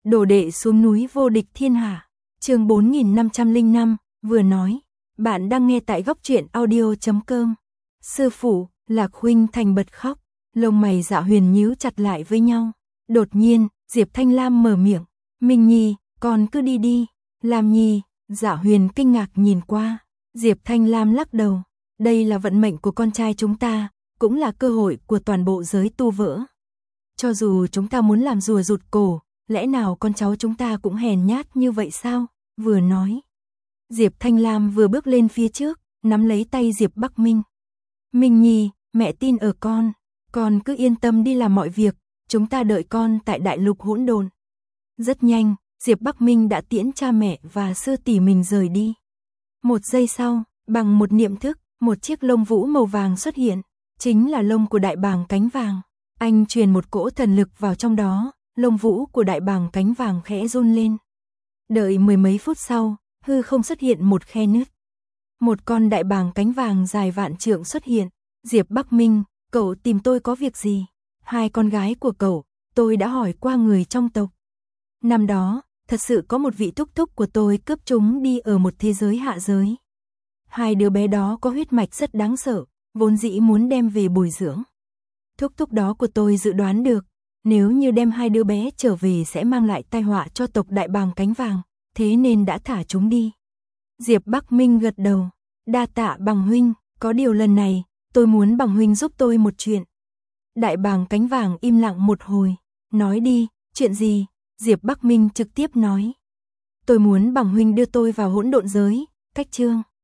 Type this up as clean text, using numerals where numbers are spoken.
Đồ đệ xuống núi vô địch thiên hạ. Chương 4505, vừa nói. Bạn đang nghe tại góc truyện audio.com. Sư phụ, Lạc huynh thành bật khóc, lông mày Dạ Huyền nhíu chặt lại với nhau. Đột nhiên, Diệp Thanh Lam mở miệng, "Minh Nhi, con cứ đi đi." "Lam Nhi." Dạ Huyền kinh ngạc nhìn qua. Diệp Thanh Lam lắc đầu, "Đây là vận mệnh của con trai chúng ta, cũng là cơ hội của toàn bộ giới tu vỡ. Cho dù chúng ta muốn làm rùa rụt cổ, lẽ nào con cháu chúng ta cũng hèn nhát như vậy sao?" Vừa nói, Diệp Thanh Lam vừa bước lên phía trước, nắm lấy tay Diệp Bắc Minh. "Minh Nhi, mẹ tin ở con cứ yên tâm đi làm mọi việc, chúng ta đợi con tại đại lục hỗn độn." Rất nhanh, Diệp Bắc Minh đã tiễn cha mẹ và sư tỷ mình rời đi. Một giây sau, bằng một niệm thức, một chiếc lông vũ màu vàng xuất hiện, chính là lông của đại bàng cánh vàng. Anh truyền một cỗ thần lực vào trong đó, lông vũ của đại bàng cánh vàng khẽ run lên. Đợi mười mấy phút sau, hư không xuất hiện một khe nứt. Một con đại bàng cánh vàng dài vạn trượng xuất hiện. "Diệp Bắc Minh, cậu tìm tôi có việc gì?" "Hai con gái của cậu, tôi đã hỏi qua người trong tộc. Năm đó, thật sự có một vị thúc thúc của tôi cướp chúng đi ở một thế giới hạ giới. Hai đứa bé đó có huyết mạch rất đáng sợ, vốn dĩ muốn đem về bồi dưỡng. Thúc thúc đó của tôi dự đoán được, nếu như đem hai đứa bé trở về sẽ mang lại tai họa cho tộc đại bàng cánh vàng, thế nên đã thả chúng đi." Diệp Bắc Minh gật đầu, "Đa tạ Bằng huynh, có điều lần này, tôi muốn Bằng huynh giúp tôi một chuyện." Đại bàng cánh vàng im lặng một hồi, "Nói đi, chuyện gì?" Diệp Bắc Minh trực tiếp nói, "Tôi muốn Bằng huynh đưa tôi vào hỗn độn giới." Cách chương